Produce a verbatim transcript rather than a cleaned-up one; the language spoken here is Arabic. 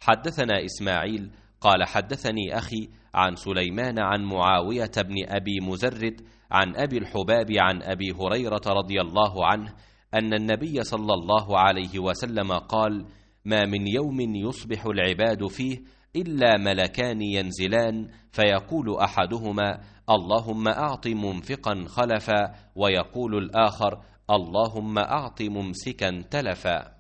حدثنا إسماعيل قال حدثني أخي عن سليمان عن معاوية بن أبي مزرد عن أبي الحباب عن أبي هريرة رضي الله عنه أن النبي صلى الله عليه وسلم قال: ما من يوم يصبح العباد فيه إلا ملكان ينزلان، فيقول أحدهما: اللهم أعط منفقا خلفا، ويقول الآخر: اللهم أعط ممسكا تلفا.